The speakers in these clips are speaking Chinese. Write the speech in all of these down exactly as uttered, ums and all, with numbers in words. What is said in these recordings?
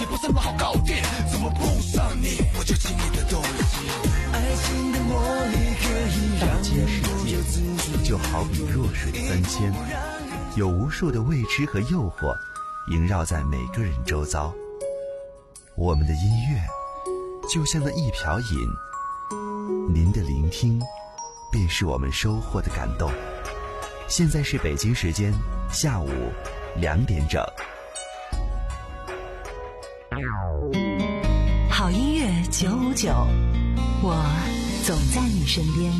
不是那么好搞定，怎么碰上你，我就进你的动机。爱情的魔力可以让人不由自主， 就好比弱水三千，有无数的未知和诱惑萦绕在每个人周遭。我们的音乐就像那一瓢饮，您的聆听便是我们收获的感动。现在是北京时间下午两点整。 好音乐九五九，我总在你身边。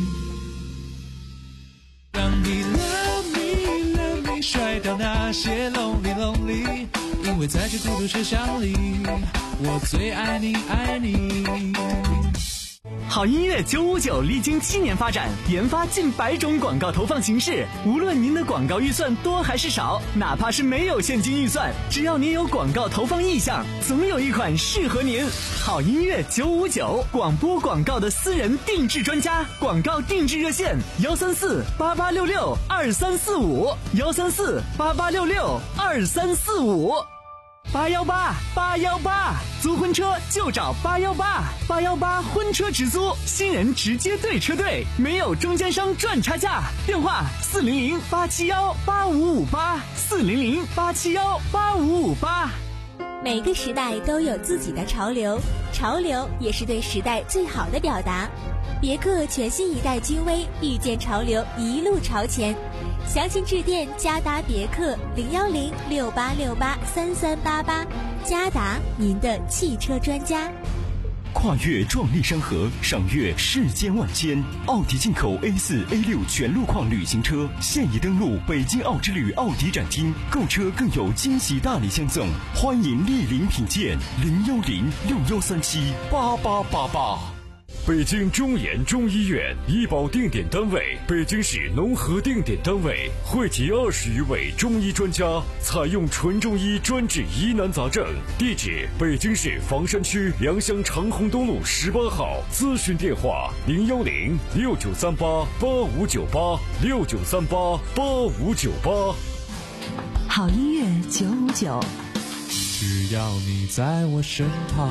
让你 love me love me 甩掉那些 lonely lonely， 因为在这孤独车厢里，我最爱你爱你。 好音乐九五九历经七年发展，研发近百种广告投放形式。无论您的广告预算多还是少，哪怕是没有现金预算，只要您有广告投放意向，总有一款适合您。好音乐九五九，广播广告的私人定制专家，广告定制热线幺三四八八六六二三四五幺三四八八六六二三四五。八幺八八幺八，租婚车就找八幺八八幺八婚车直租，新人直接对车队，没有中间商赚差价。电话四零零八七幺八五五八四零零八七幺八五五八。 每个时代都有自己的潮流，潮流也是对时代最好的表达。别克全新一代君威，遇见潮流，一路朝前。详情致电嘉达别克零幺零六八六八三三八八，嘉达您的汽车专家。 跨越壮丽山河，赏月世间万千。奥迪进口 A 四 A 六 全路况旅行车现已登陆北京奥之旅奥迪展厅，购车更有惊喜大礼相赠，欢迎莅临品鉴。零幺零六幺三七八八八八。 北京中研中医院医保定点单位，北京市农合定点单位，汇集二十余位中医专家，采用纯中医专治疑难杂症。地址：北京市房山区良乡长虹东路十八号。咨询电话：零幺零六九三八八五九八六九三八八五九八。 好音乐九五九， 只要你在我身旁。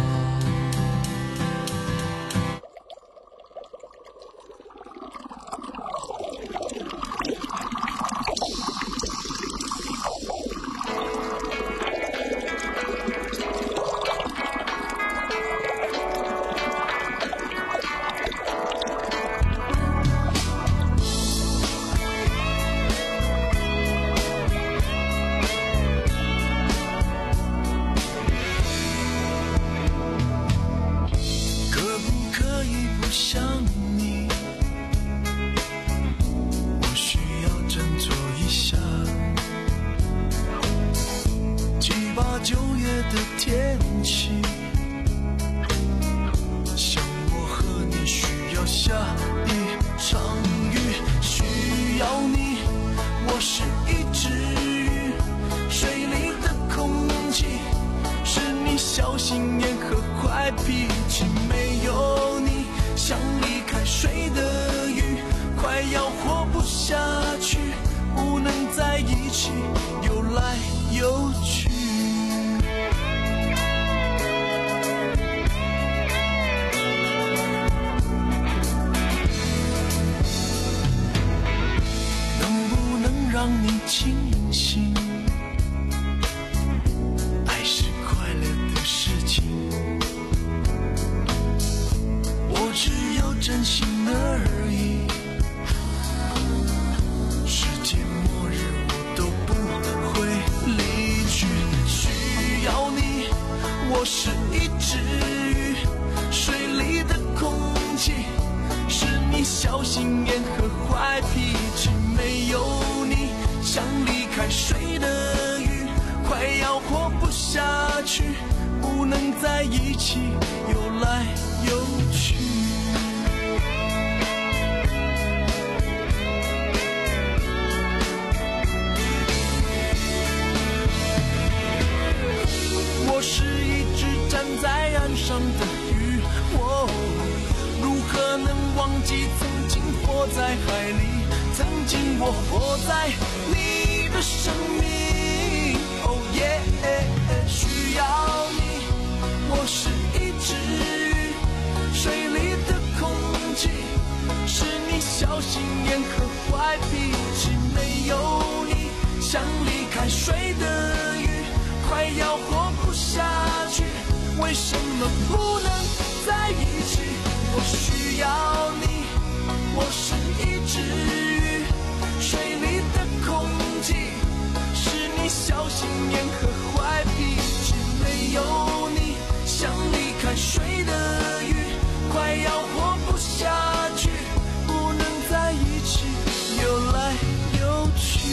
坏脾气，没有你像离开水的鱼，快要活不下去，为什么不能在一起？我需要你，我是一只鱼，水里的空气是你小心眼和坏脾气，没有你像离开水的鱼，快要活不下去，不能在一起，游来游去。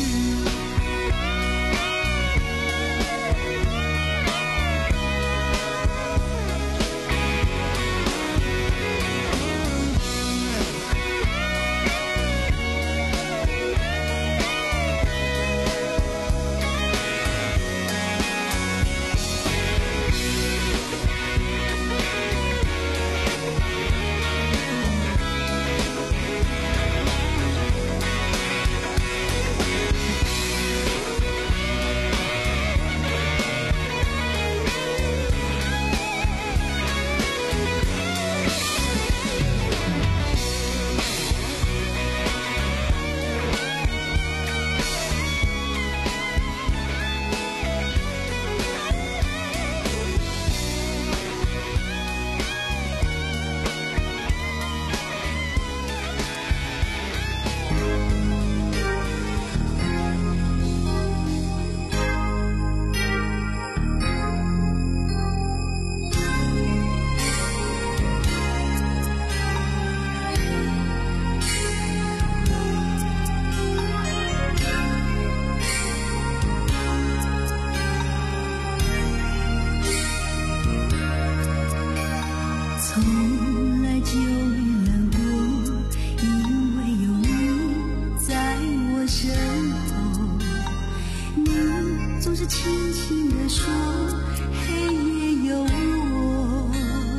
从来就没难过，因为有你在我身后。你总是轻轻地说，黑夜有我。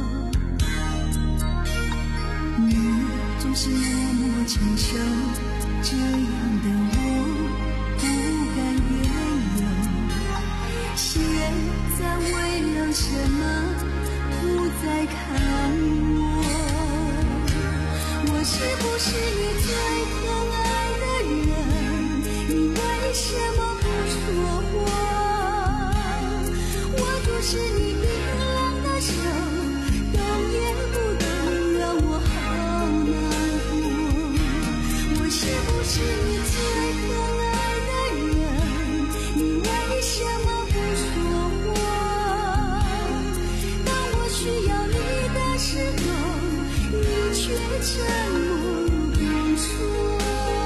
你总是默默承受，这样的我不敢怨尤。现在为了什么不再看我？我是不是你最疼爱的人？你为什么不说我？我就是你冰冷的手，动也不动，让我好难过。我是不是你最疼爱的人？你为什么不说我？需要你的时候，你却沉默不说。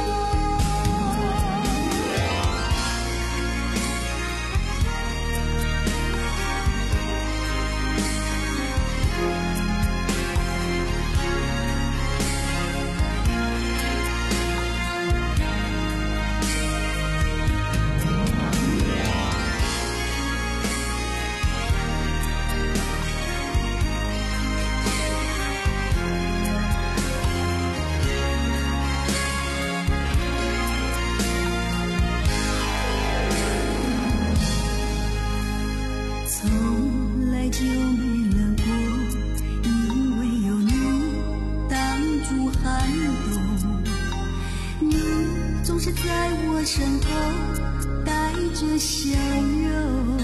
从来就没冷过，因为有你挡住寒冬。你总是在我身后带着笑容，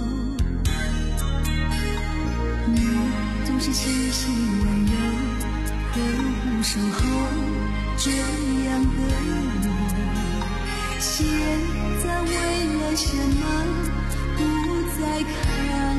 你总是细细温柔呵护守候，这样的我，现在为了什么不再看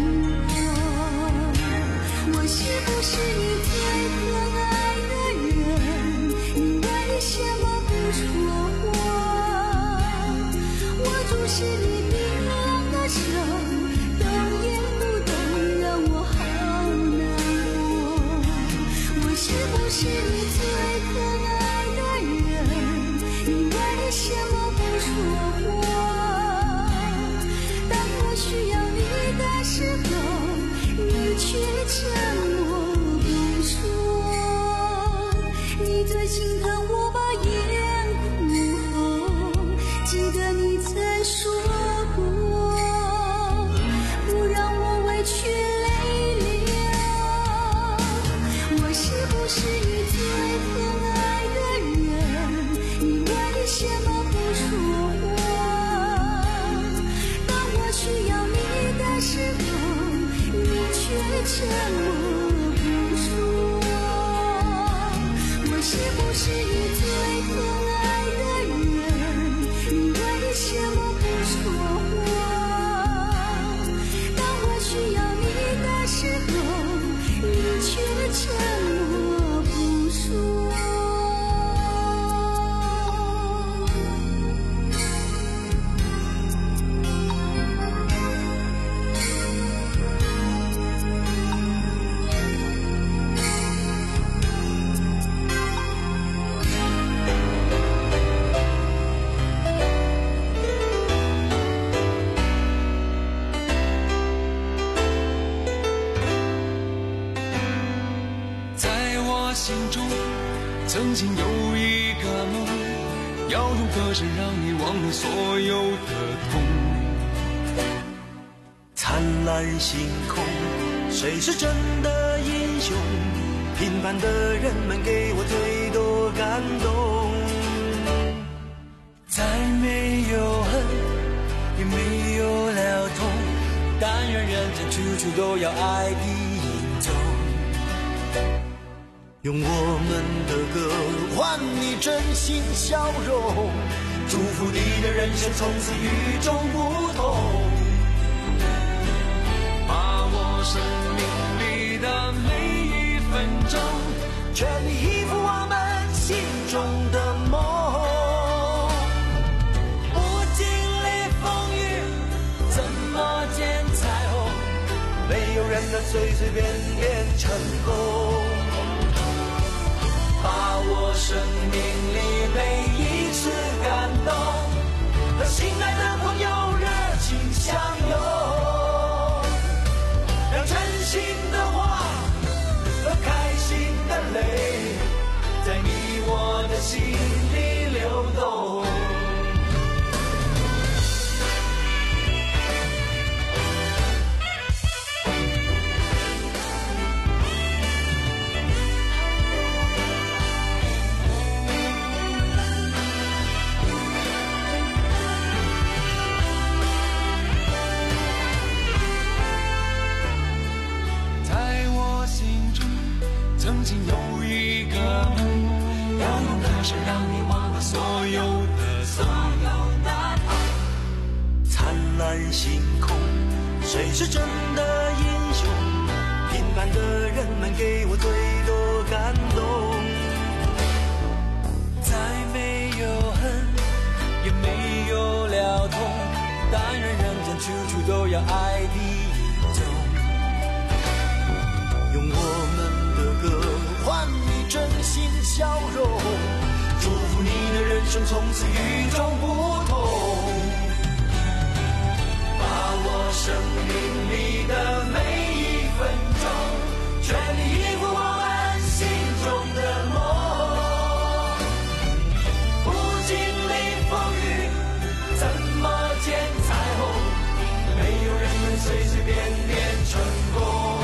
我？我是不是你最疼爱的人？你为什么不说我？我就是你冰冷的手，动也不动，让我好难过。我是不是你最疼爱的人？你为什么不说我？当我需要你的时候， 沉默不说。我是不是你最疼爱的人？你为什么不说话？当我需要你的时候，你却沉默不说。 曾经有一个梦，要如何是让你忘了所有的痛？ 灿烂星空，谁是真的英雄？平凡的人们给我最多感动。 再没有恨，也没有了痛，但愿人间处处都有爱的影踪。 用我们的歌换你真心笑容， 祝福你的人生从此与众不同，把握生命里的每一分钟， 全力以赴我们心中的梦。 不经历风雨，怎么见彩虹？ 没有人能随随便便成功。 把握生命里每一次感动，和心爱的朋友热情相拥，让真心的话和开心的泪，在你我的心里流动。曾经有一个梦，要用歌声让你忘了所有的所有的痛。 灿烂星空，谁是真的英雄？平凡的人们给我最多感动。 再没有恨，也没有了痛，但愿人间处处都有爱的影踪。 用我们歌换你真心笑容， 祝福你的人生从此与众不同，把握生命里的每一分钟，全力以赴我们心中的梦。不经历风雨，怎么见彩虹？没有人能随随便便成功。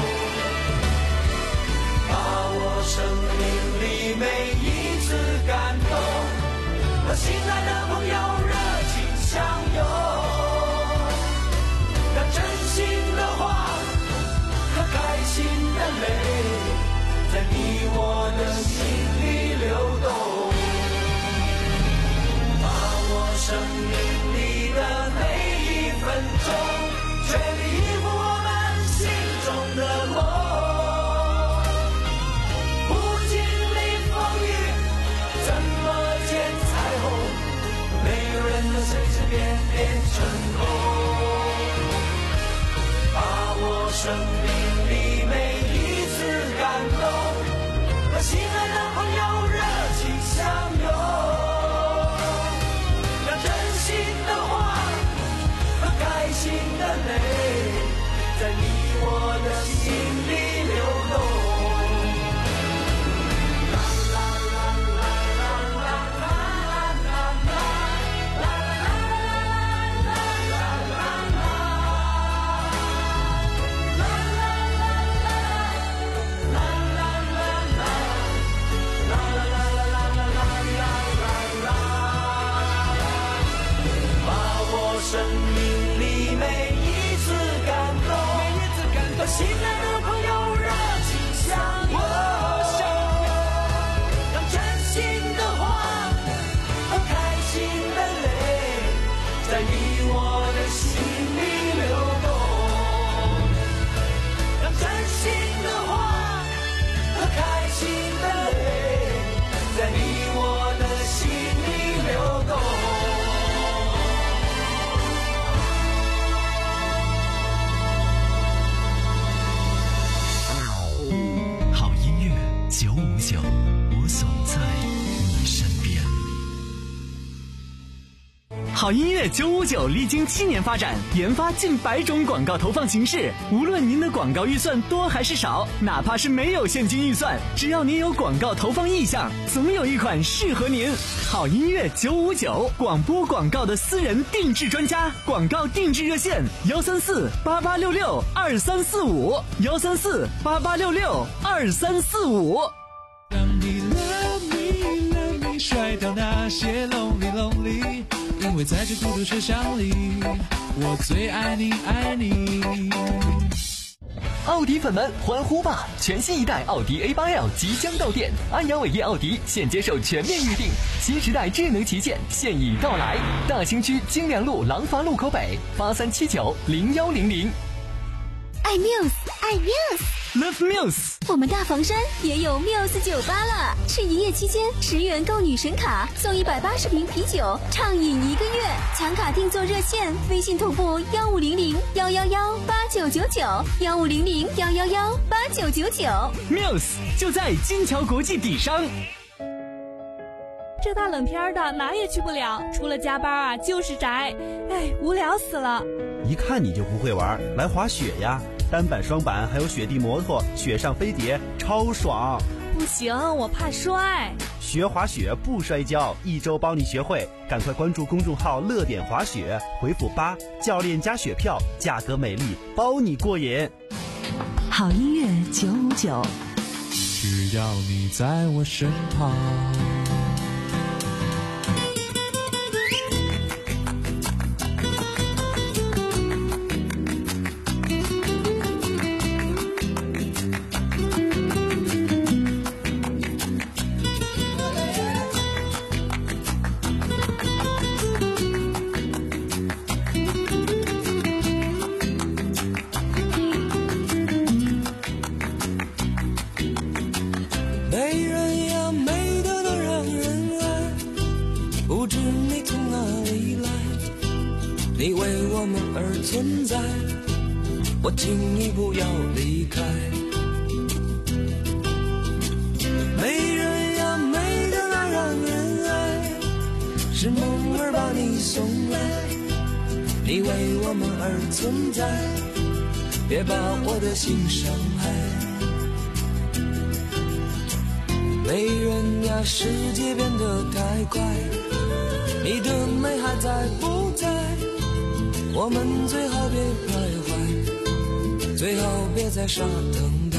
生命里每一次感动，和心爱的朋友热情相拥，让真心的话和开心的泪，在你我的心里流动。把握生命里的每一分钟，全力以赴我们心中的梦。随随便便成功，把握生命里每一次感动，和心爱的朋友热情相拥，让真心的话和开心的泪，在你我的心里流动。 好音乐九五九历经七年发展，研发近百种广告投放形式。无论您的广告预算多还是少，哪怕是没有现金预算，只要您有广告投放意向，总有一款适合您。好音乐九五九，广播广告的私人定制专家，广告定制热线：幺三四八八六六二三四五，幺三四八八六六二三四五。 让你 love me love me 甩掉那些 lonely lonely， 因为在这孤独车厢里，我最爱你爱你。 奥迪粉们欢呼吧！全新一代奥迪 A 八 L 即将到店，安阳伟业奥迪现接受全面预定，新时代智能旗舰现已到来。大兴区金良路廊坊路口北八三七九零幺零零。 爱 Muse， 爱 Muse，Love Muse。 我们大房山也有 Muse 酒吧了，是营业期间十元购女神卡，送一百八十瓶啤酒，畅饮一个月。抢卡订座热线：微信同步幺五零零幺幺幺八九九九，幺五零零幺幺幺八九九九。 Muse 就在金桥国际底商。 这大冷天的哪也去不了，除了加班啊就是宅，哎，无聊死了。 一看你就不会玩，来滑雪呀！单板、双板还有雪地摩托、雪上飞碟，超爽！ 不行，我怕摔。 学滑雪不摔跤，一周帮你学会。赶快关注公众号“乐点滑雪”，回复八，教练加雪票，价格美丽，包你过瘾。 好音乐九五九， 只要你在我身旁。 你为我们而存在，我请你不要离开。美人呀，美得那让人爱，是梦儿把你送来。你为我们而存在，别把我的心伤害。美人呀，世界变得太快，你的美还在不在？我们最好别徘徊，最好别再傻等待。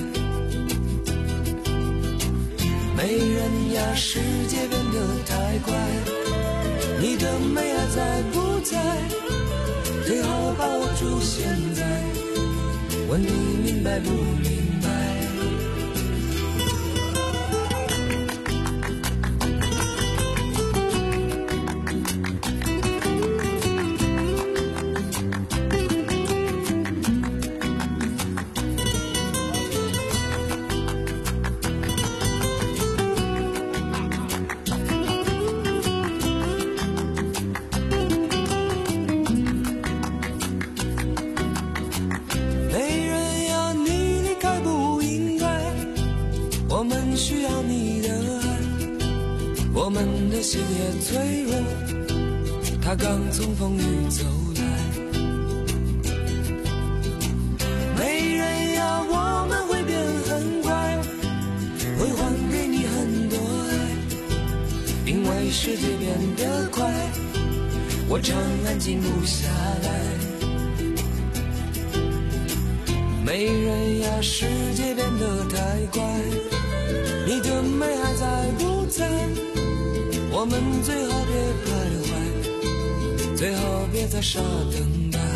美人呀，世界变得太快，你的美还在不在？最好把握住现在，问你明白不明白？心也脆弱，他刚从风雨走来。美人呀，我们会变很快，会还给你很多爱，因为世界变得快，我常安静不下来。美人呀，世界变得太快，你的美还在不在？我们最好别徘徊，最好别再傻等待。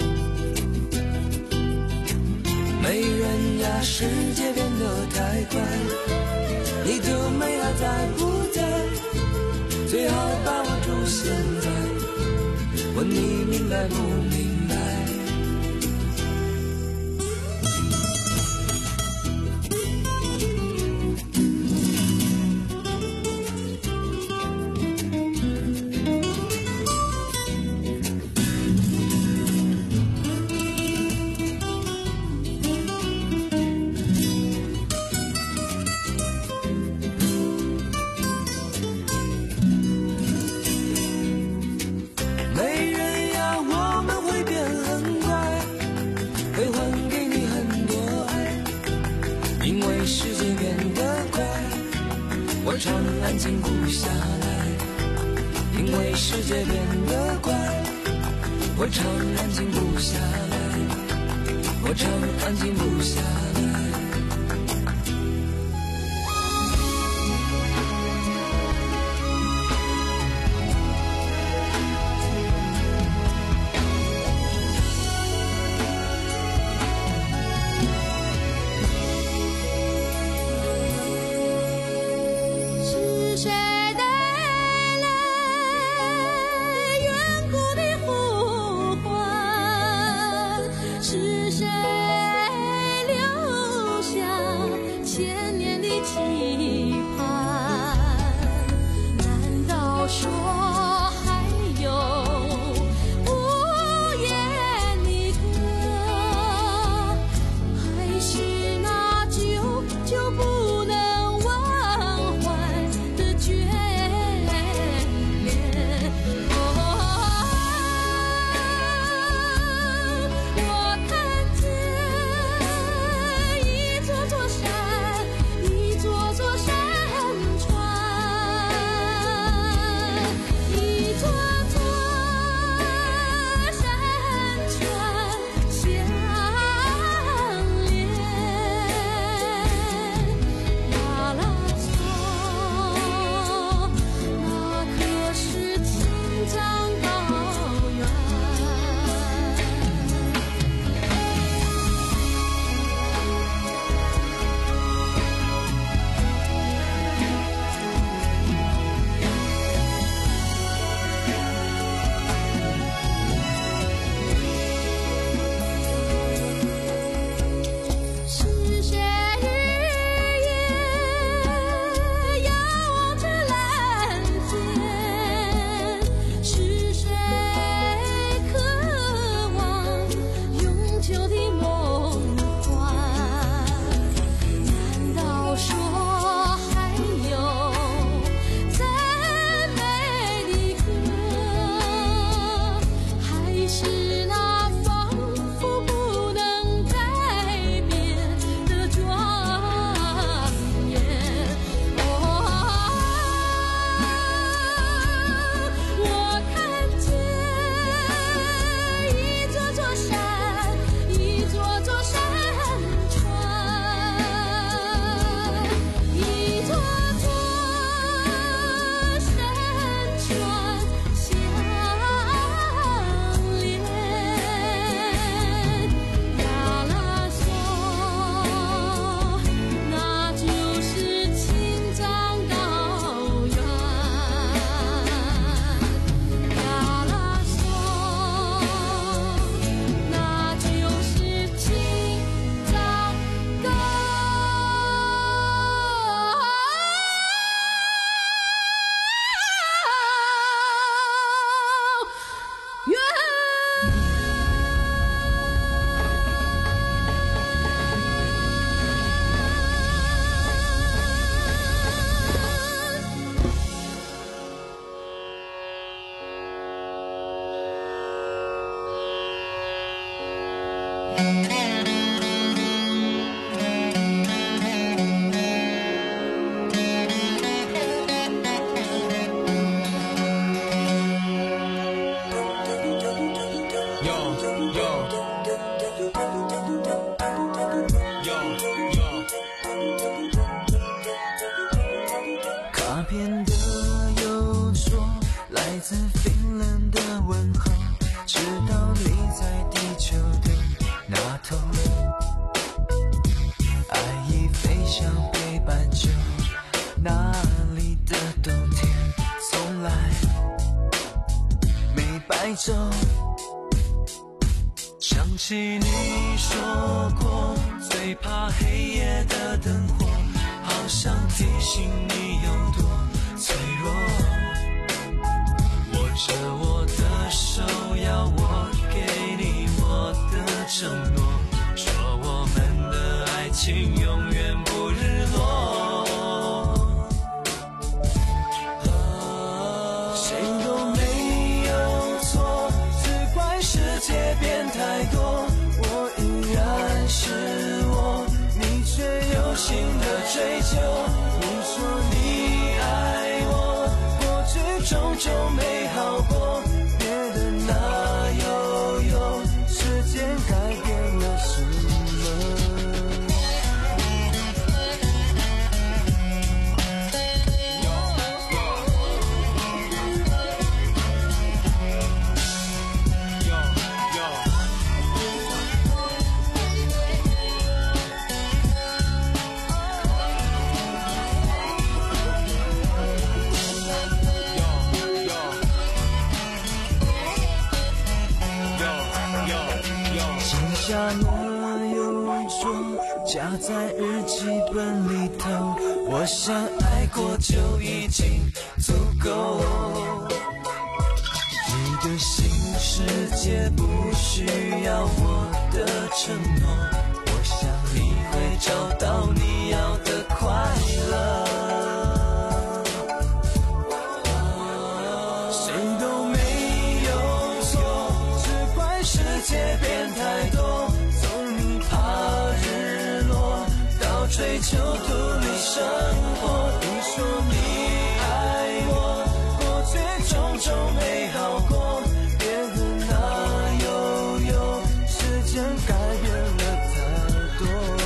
美人呀，世界变得太快，你的美还在不在？最好把握住现在，问你明白不明白？ 因为世界变得快，我常安静不下来。因为世界变得快，我常安静不下来。我常安静不下来。 想起你说过，最怕黑夜的灯火，好像提醒你有多脆弱。握着我的手，要我给你我的承诺，说我们的爱情永远不日落。谁都没有错，只怪世界变太多。我依然是我，你却又追求。你说你爱我，过去种种美好过，别的哪有用？时间改变了什么？下了又说，夹在日记本里头。我想爱过就已经足够。你的新世界不需要我的承诺，我想你会找到你要的快乐。谁都没有错，只怪世界变太多。追求独立生活，你说你爱我，过去种种美好过，别的哪有用？时间改变了太多。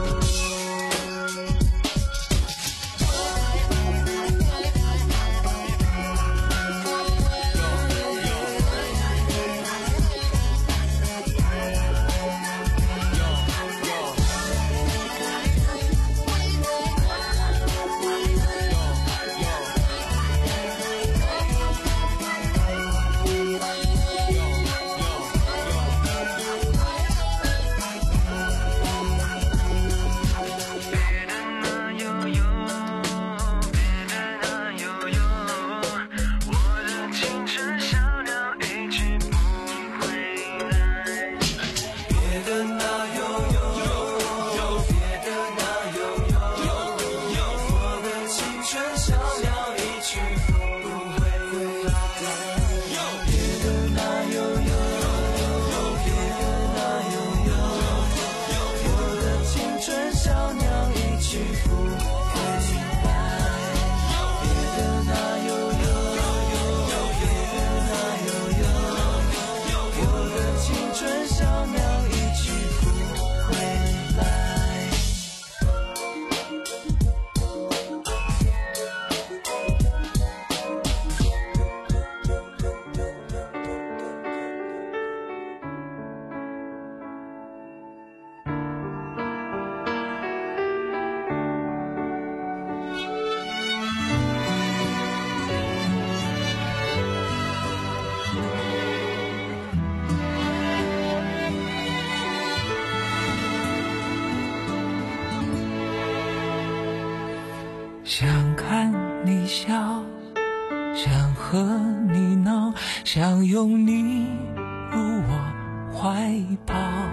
想看你笑，想和你闹，想拥你入我怀抱。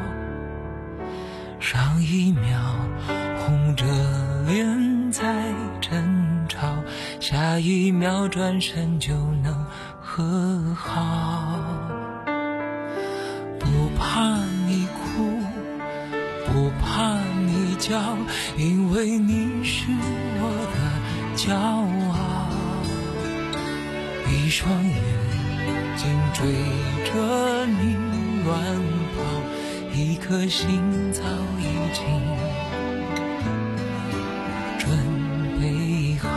上一秒红着脸在争吵，下一秒转身就能和好。不怕你哭，不怕你叫，因为你是我的骄傲。一双眼睛追着你乱跑，一颗心早已经准备好。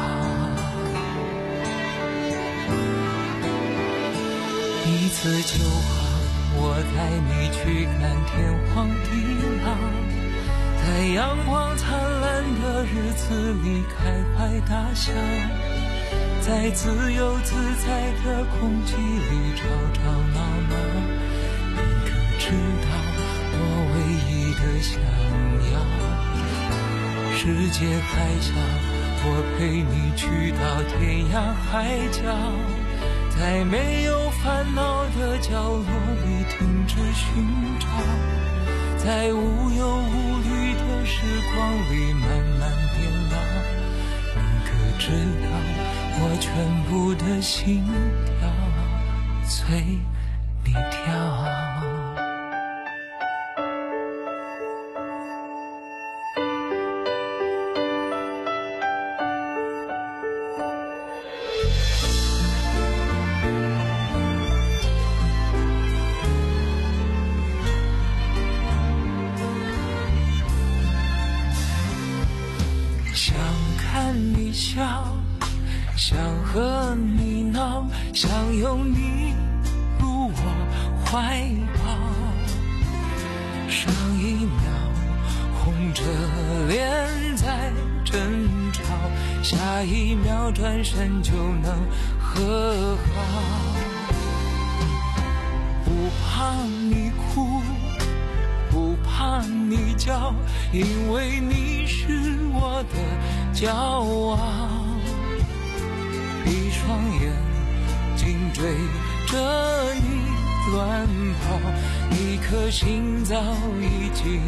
一次就好，我带你去看天荒地老，在阳光灿烂的日子里开怀大笑，在自由自在的空气里吵吵闹闹。你可知道我唯一的想要，世界还小，我陪你去到天涯海角，在没有烦恼的角落里停止寻找，在无忧无虑的时光里慢慢变老。你可知道我全部的心跳随你跳。 笑，想和你闹，想拥你入我怀抱。上一秒红着脸在争吵，下一秒转身就能和好。不怕你哭，不怕你叫，因为你是我的骄傲。闭双眼紧追着你乱跑，一颗心早已经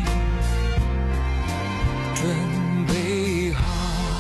准备好。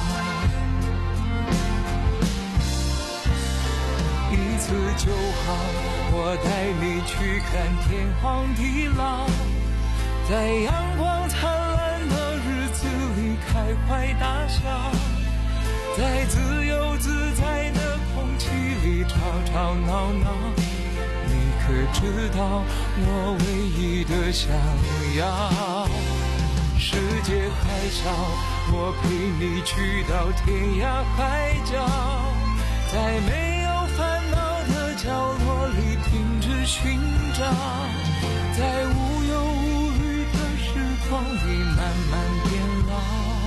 一次就好，我带你去看天荒地老，在阳光灿烂的日子里开怀大笑，在自由自在的空气里吵吵闹闹。你可知道我唯一的想要？世界还小，我陪你去到天涯海角，在没有烦恼的角落里停止寻找，在无忧无虑的时光里慢慢变老。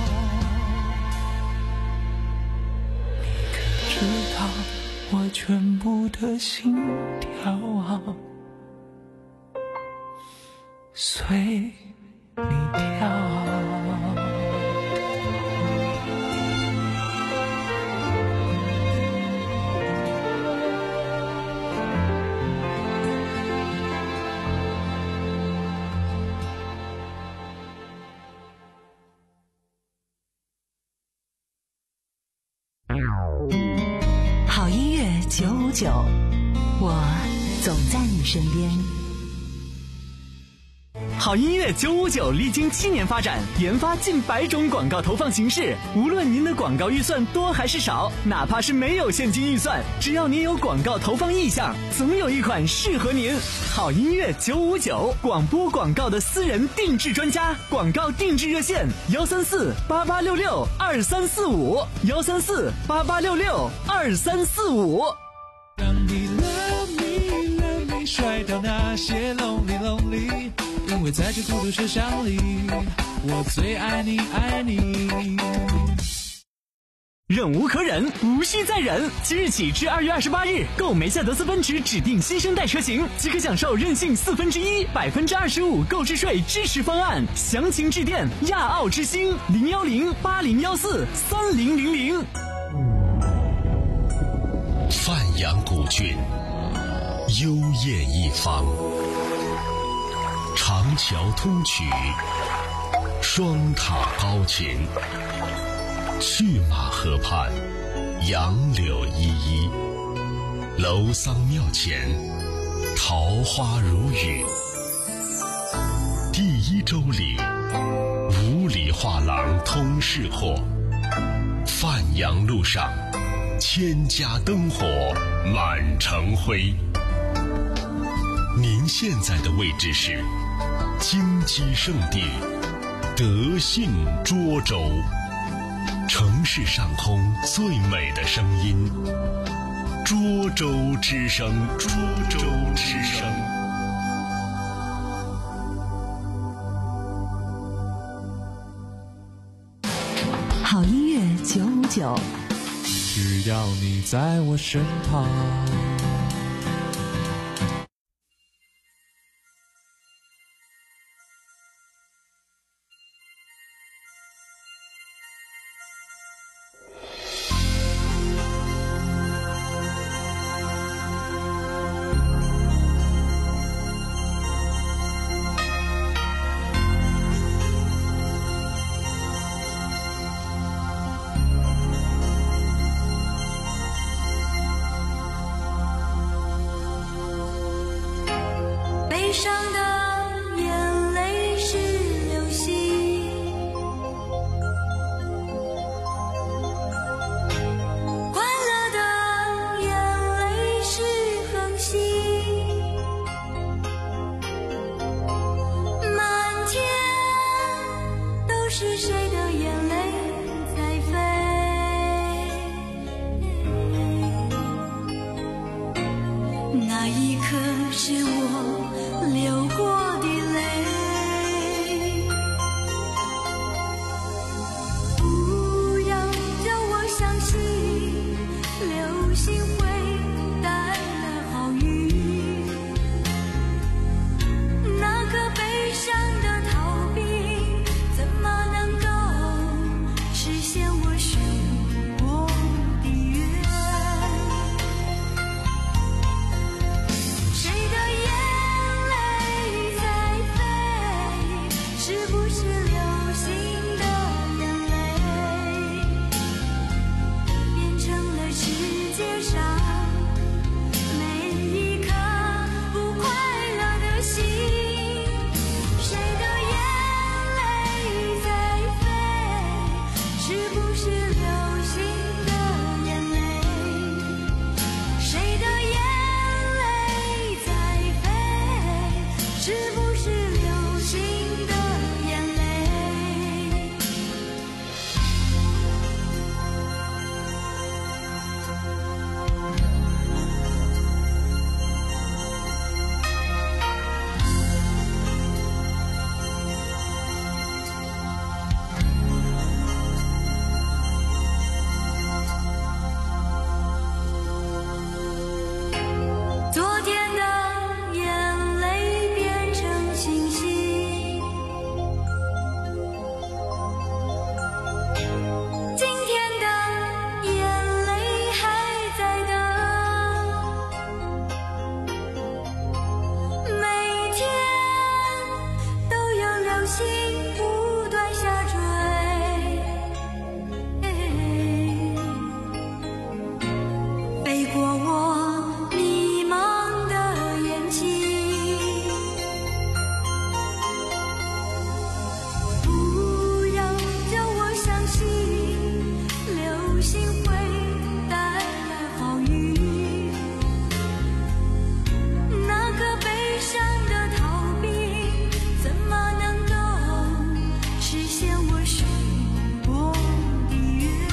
你可知道我全部的心跳啊，随你跳。 好音乐九五九，我总在你身边。 好音乐九五九历经七年发展，研发近百种广告投放形式。无论您的广告预算多还是少，哪怕是没有现金预算，只要您有广告投放意向，总有一款适合您。好音乐九五九，广播广告的私人定制专家，广告定制热线：幺三四八八六六二三四五，幺三四八八六六二三四五。 让你 love me love me 甩掉那些 lonely lonely， 因为在这孤独车厢里，我最爱你爱你。 忍无可忍，无需再忍。即日起至二月二十八日，购梅赛德斯奔驰指定新生代车型，即可享受任性四分之一、百分之二十五购置税支持方案。详情致电亚奥之星零幺零八零幺四三零零零。 范阳古郡，幽艳一方，长桥通衢，双塔高擎。去马河畔，杨柳依依，楼桑庙前，桃花如雨。第一周里，五里画廊通市货，范阳路上，千家灯火满城辉。您现在的位置是金鸡圣地德信涿州，城市上空最美的声音，涿州之声，涿州之声。 好音乐九五九， 只要你在我身旁。 悲伤的眼泪是流星，快乐的眼泪是恒星，满天都是谁的眼泪在飞？ 那一刻是我流过的泪，不要叫我相信流星会带来好运，那个悲伤的逃避怎么能够实现我许过的愿？谁的眼泪在飞？是不是流星的眼泪变成了世界上每一颗不快乐的心？谁的眼泪在飞？是不是流星的眼泪？谁的眼泪在飞？是不是流星的眼泪？昨天的眼泪变成星星，今天的眼泪还在等，每天都有流星不断下坠，飞过我迷茫的眼睛，不要叫我相信流星会带来好运，那个悲伤的逃避怎么能够实现我许过的愿？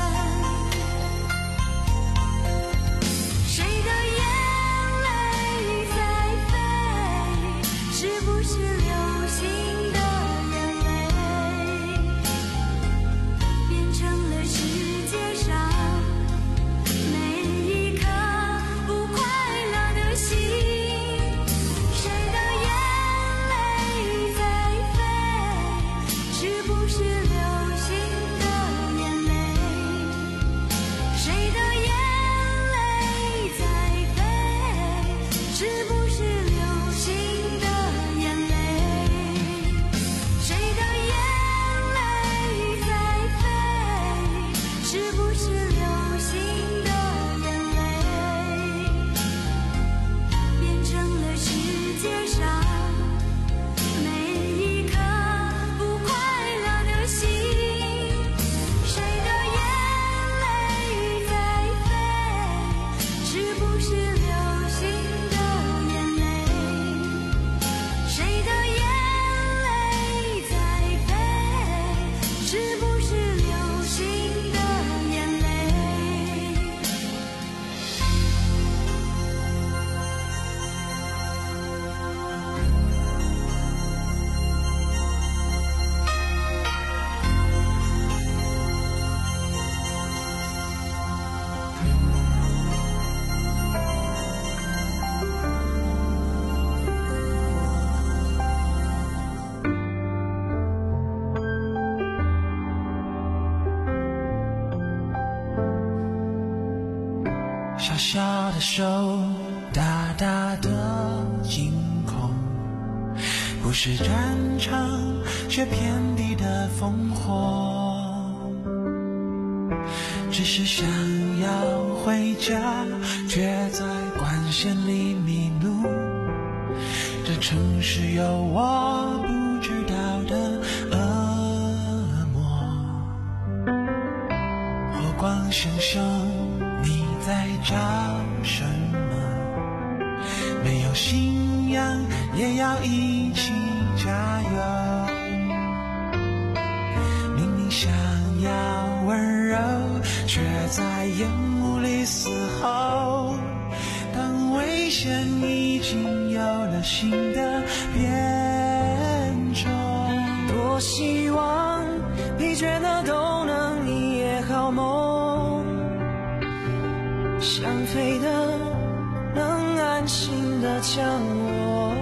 谁的眼泪在飞？是不是流星的眼泪变成了世界上每一颗不快乐的心？谁的眼泪在飞？是不是流星的眼泪？谁的眼泪在飞？是不是流星的眼泪？谁的眼泪在飞？是不是流星的眼泪变成了世界上每一颗不快乐的心？谁的眼泪在飞？是不是流星的眼泪？谁的眼泪在飞？是不是流星的眼泪？ 小小的手，大大的惊恐，不是战场，却遍地的烽火。只是想要回家，却在光线里迷路。这城市有我不知道的恶魔。火光熊熊，你在找什么？没有信仰也要一起加油。明明想要温柔，却在烟雾里嘶吼。当微笑现已经有了新的变种。 多希望疲倦的都能一夜好梦，想飞的能安心的降落，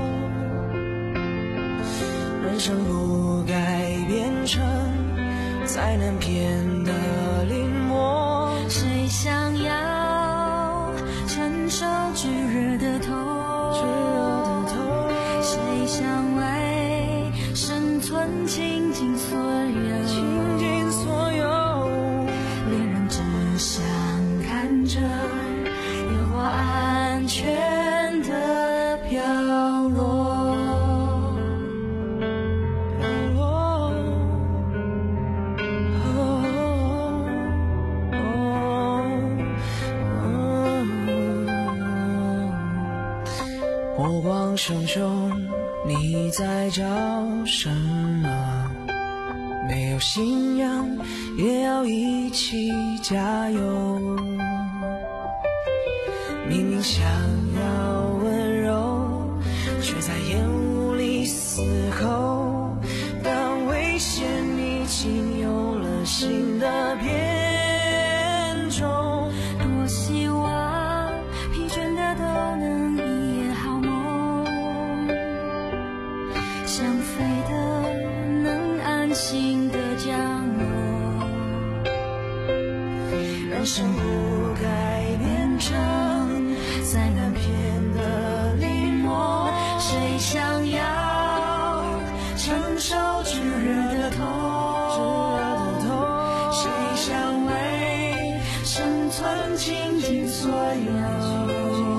人生不该变成再难骗的临摹。 谁想要承受炙热的痛，谁想为生存倾尽所有， 倾尽所有， 恋人只想看着烟花安全的飘落。 目光熊熊，你在找什么？没有信仰，也要一起加油。明明想要温柔，却在烟雾里嘶吼。当危险已经有了新的变种， 多希望疲倦的都能一夜好梦，想飞的能安心的降落， 人生不该变成再难骗的临摹。 谁想要承受炙热的痛， 谁想为生存倾尽所有，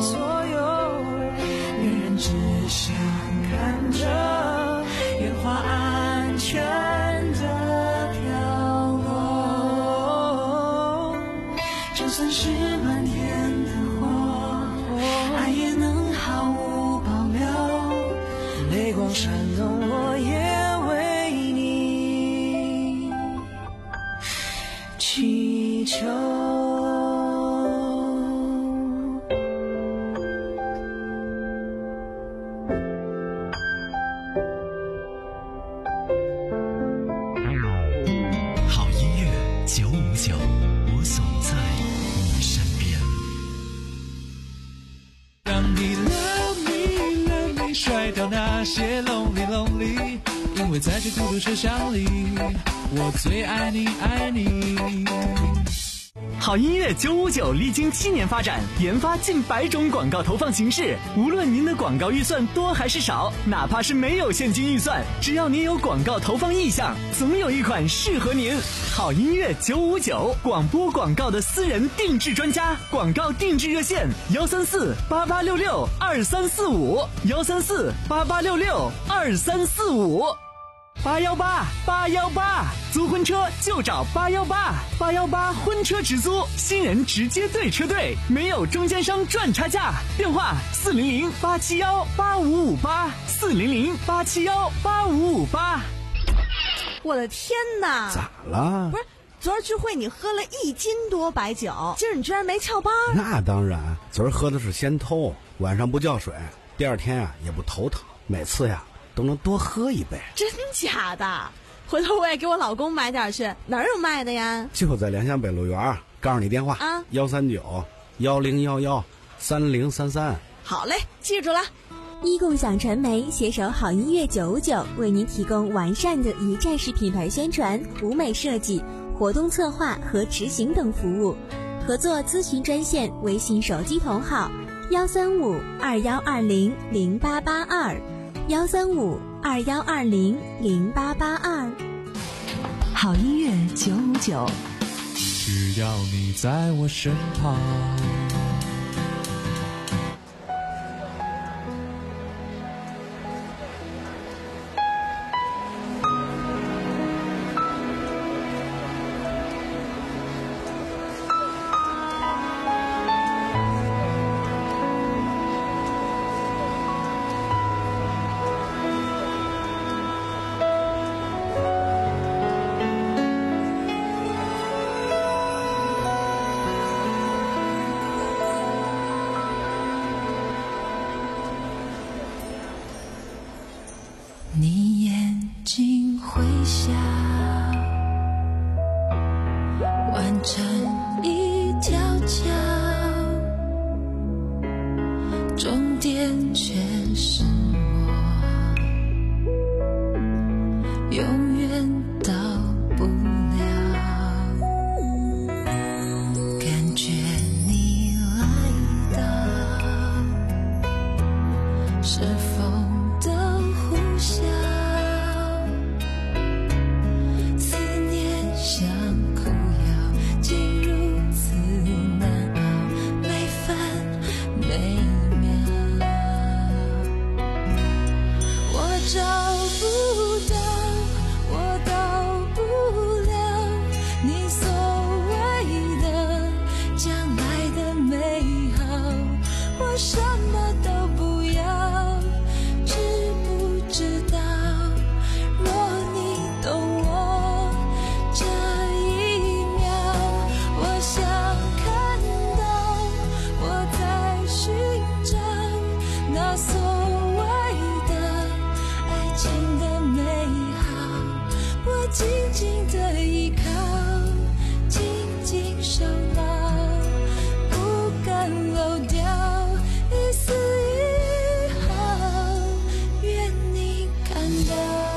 恋人只想看着烟花安全的飘落。 就算是漫天的火，爱也能毫无保留， 泪光闪动，我也为你祈求。 好音乐九五九，我总在你身边。 让你 love me love me， 甩掉那些 lonely lonely， 因为在这孤独车厢里，我最爱你爱你。 好音乐九五九历经七年发展，研发近百种广告投放形式。无论您的广告预算多还是少，哪怕是没有现金预算，只要您有广告投放意向，总有一款适合您。好音乐九五九，广播广告的私人定制专家，广告定制热线：幺三四八八六六二三四五，幺三四八八六六二三四五。八幺八八幺八，租婚车就找八幺八，八幺八婚车直租，新人直接对车队，没有中间商赚差价。电话四零零八七幺八五五八，四零零八七幺八五五八。 我的天哪！ 咋了？ 不是，昨儿聚会你喝了一斤多白酒，今儿你居然没翘班？ 那当然，昨儿喝的是先偷，晚上不叫水，第二天啊也不头疼，每次呀都能多喝一杯。 真假的？回头我也给我老公买点去，哪儿有卖的呀？ 就在联想北路园，告诉你电话啊， 幺三九幺零幺幺三零三三。 好嘞，记住了。 一共享传媒携手好音乐九五九，为您提供完善的一站式品牌宣传、舞美设计、活动策划和执行等服务。合作咨询专线：微信手机同号幺三五二幺二零零八八二，幺三五二幺二零零八八二。 好音乐九五九， 只要你在我身旁。 成一条桥，终点却是我，永远到不了。感觉你来到，是风的呼啸，思念像苦药，竟如此难熬，每分每秒。我找不到，我到不了你所谓的将来的美好，我什么都不要，知不知道？若你懂我这一秒，我想看到我在寻找那所谓的爱情的美好，我紧紧的依靠，紧紧守牢，不敢漏掉一丝一毫，愿你看到。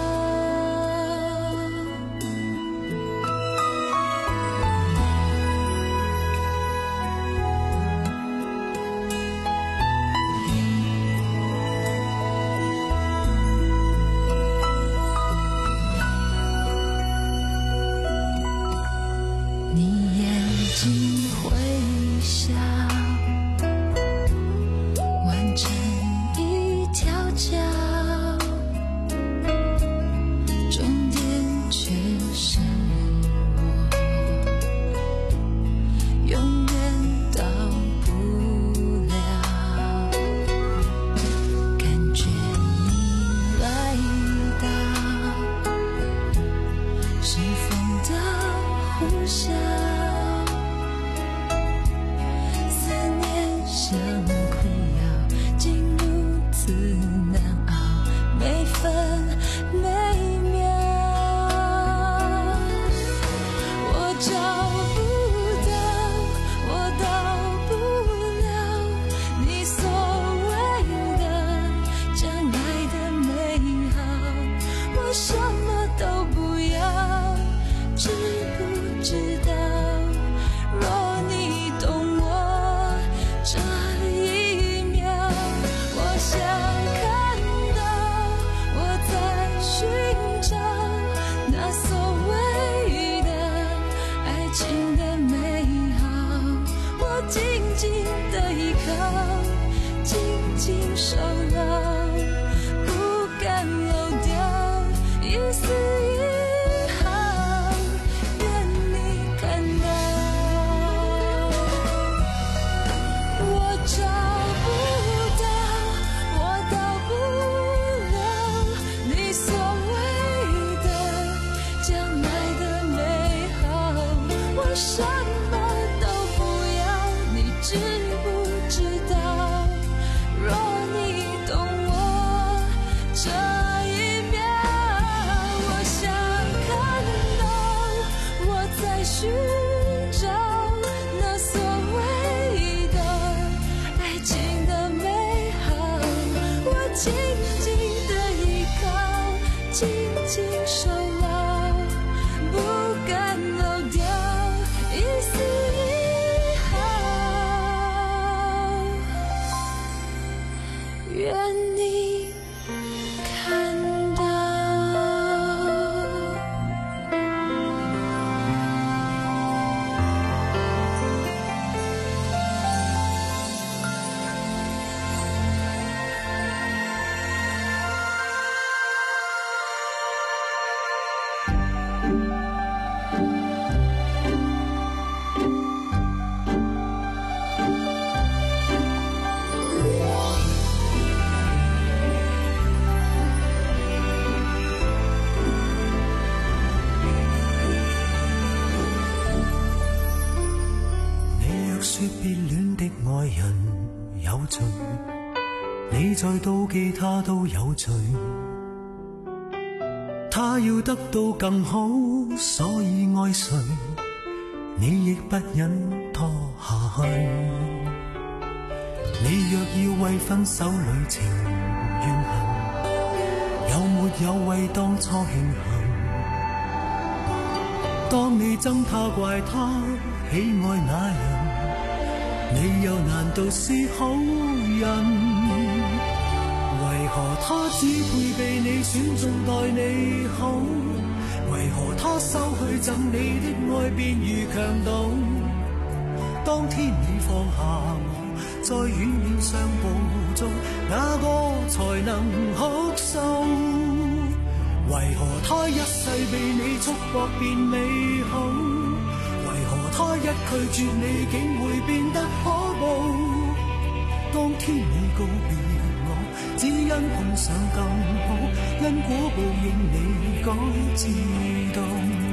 你眼睛会笑，完成一条桥，终点却是我，永远到不了。感觉你来到，是风的呼啸，思念像苦药，竟如此难熬，每分每秒。我找不到，我到不了你所谓的将来的美好，我什么都不要，知不知道？若你懂我这一秒，我想看到我在寻找那所谓的爱情的美好，我紧紧的依靠，紧紧守牢，不敢漏掉一丝一毫，愿你看到。我找不到，我到不了你所谓的将来的美好，我什么都不要，你知不知道？若你懂我这一秒，我想看到我在寻找那所谓的爱情的美好，我紧紧的依靠，紧紧守牢，不敢漏掉一丝一毫，愿你看到。 你再妒忌他都有罪，他要得到更好，所以愛誰？ 你亦不忍拖下去。你若要為分手旅程怨恨，有沒有為當初慶幸？當你憎他怪他喜愛那人，你又難道是好人？為何他只配被你選中待你好？為何他收去贈你的愛便如強盜？當天你放下我，在遠遠相步中，哪個才能哭訴？為何他一世被你束縛變美好？為何他一拒絕你竟會變得可怖？當天你告別我，只因碰上更好，因果報應你該知道。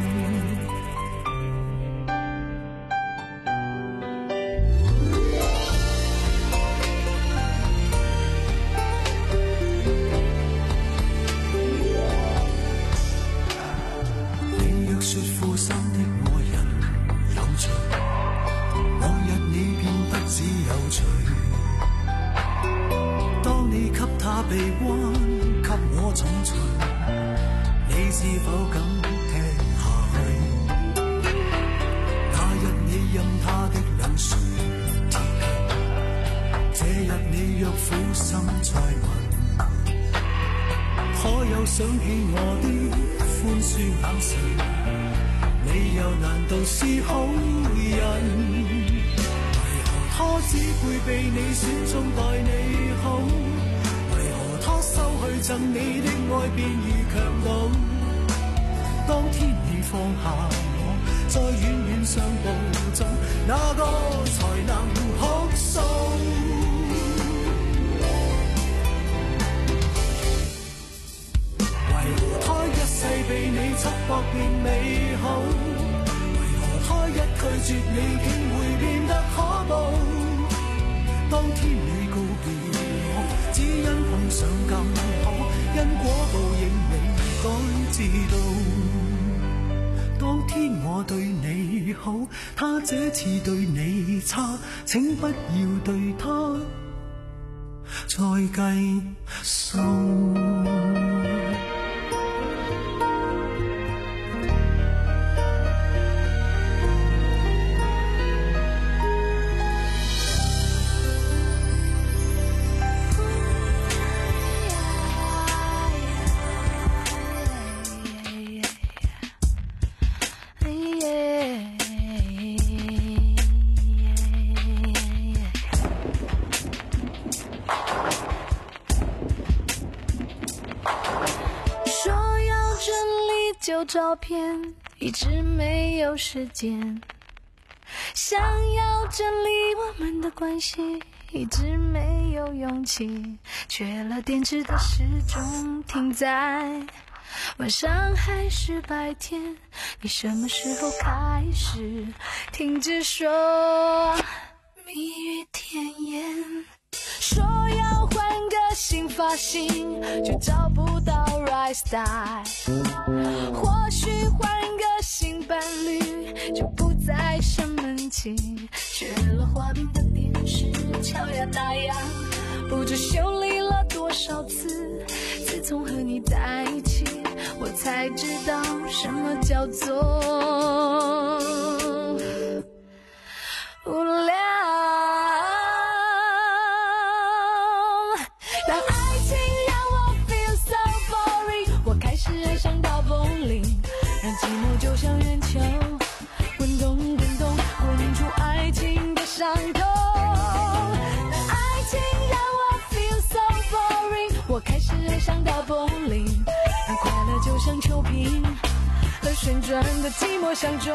臂彎給我重錘，你是否敢聽下去？那日你任他的兩唇貼近，這日你若苦心再問，可有想起我的寬恕眼神？你又難道是好人？為何他只配被你選中待你好？收去贈你的愛便如強盜，當天你放下我，在遠遠相步中，哪個才能哭訴？為何他一世被你束縛變美好？為何他一拒絕你竟會變得可怖？當天你告別我，只因碰上更好，因果報應你該知道。當天我對你好，他這次對你差，請不要對他再計數。 旧照片一直没有时间，想要整理我们的关系，一直没有勇气，缺了电池的时钟停在晚上还是白天？你什么时候开始停止说蜜语甜言？说要换个新发型，就找不到 right style。或许换个新伴侣，就不再生闷气。缺了画面的电视，敲呀打呀，不知修理了多少次。自从和你在一起，我才知道什么叫做无聊。当爱情让我 feel so boring， 我开始爱上到风铃，让寂寞就像圆球滚动滚动，滚出爱情的伤口。当爱情让我 feel so boring， 我开始爱上到风铃，让快乐就像球瓶和旋转的寂寞相撞。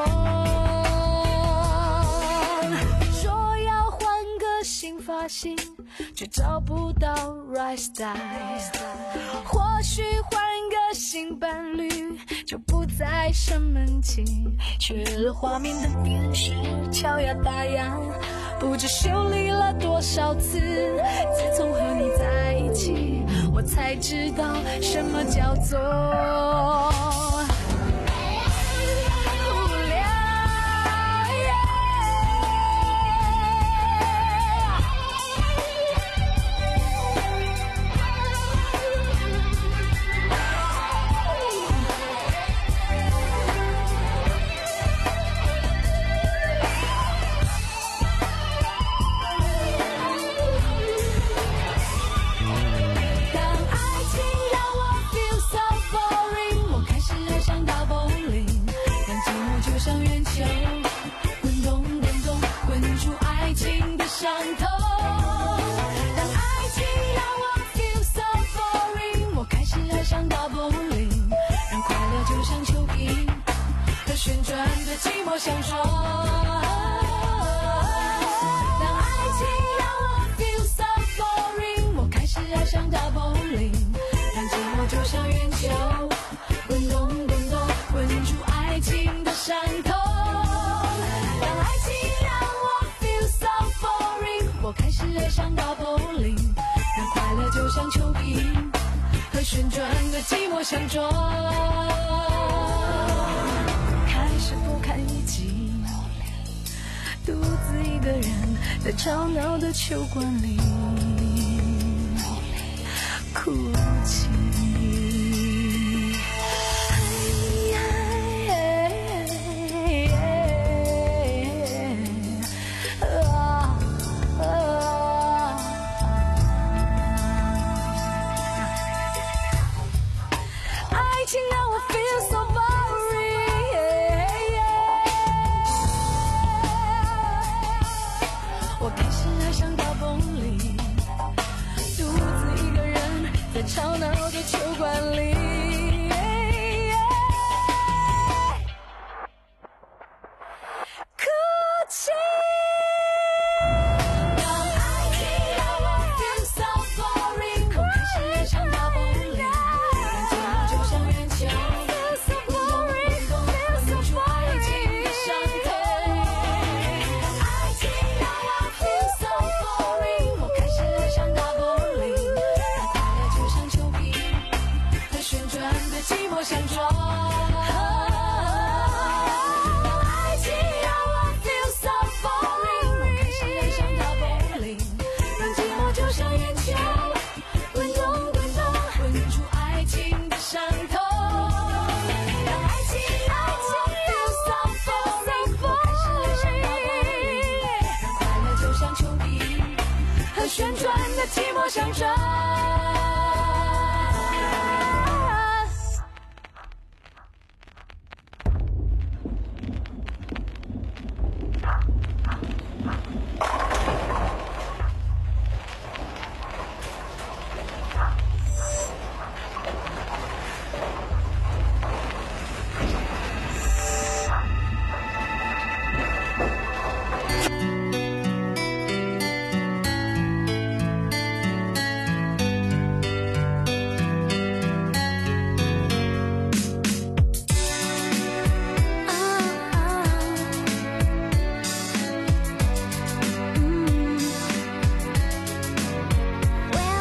说要换个新发型，却找不到 right style。 或许换个新伴侣，就不再生闷气。缺了画面的电视，敲呀打呀，不知修理了多少次。自从和你在一起，我才知道什么叫做无聊。 像圆球，滚动滚动滚出爱情的伤头。当爱情让我 feel so boring， 我开始爱上 doubling， 让快乐就像球瓶和旋转的寂寞相撞。当爱情让我 feel so boring， 我开始爱上 doubling， 让寂寞就像圆球滚动滚动滚出爱情的伤头。当爱情让我 feel so boring， 我开始爱上 doubling， 让快乐就像球瓶和旋转的寂寞相撞。开始不堪一击，独自一个人在吵闹的球馆里哭泣。爱情让我 feel so boring， 我开始爱上 doubling， 独自一个人在吵闹的球馆里哭泣。当爱情让我 feel so boring， 我开始爱上 doubling， 让寂寞就像圆球滚动滚动滚出爱情的伤头。爱情让我 feel so boring， 我开始爱上 doubling， 让快乐就像球瓶和旋转的寂寞相撞。当爱情让我 feel so boring， 我开始爱上 doubling， 让寂寞就像圆球滚动滚动滚出爱情的伤头。当爱情让我 feel so boring， 我开始爱上 doubling， 让快乐就像球瓶和旋转的寂寞相撞。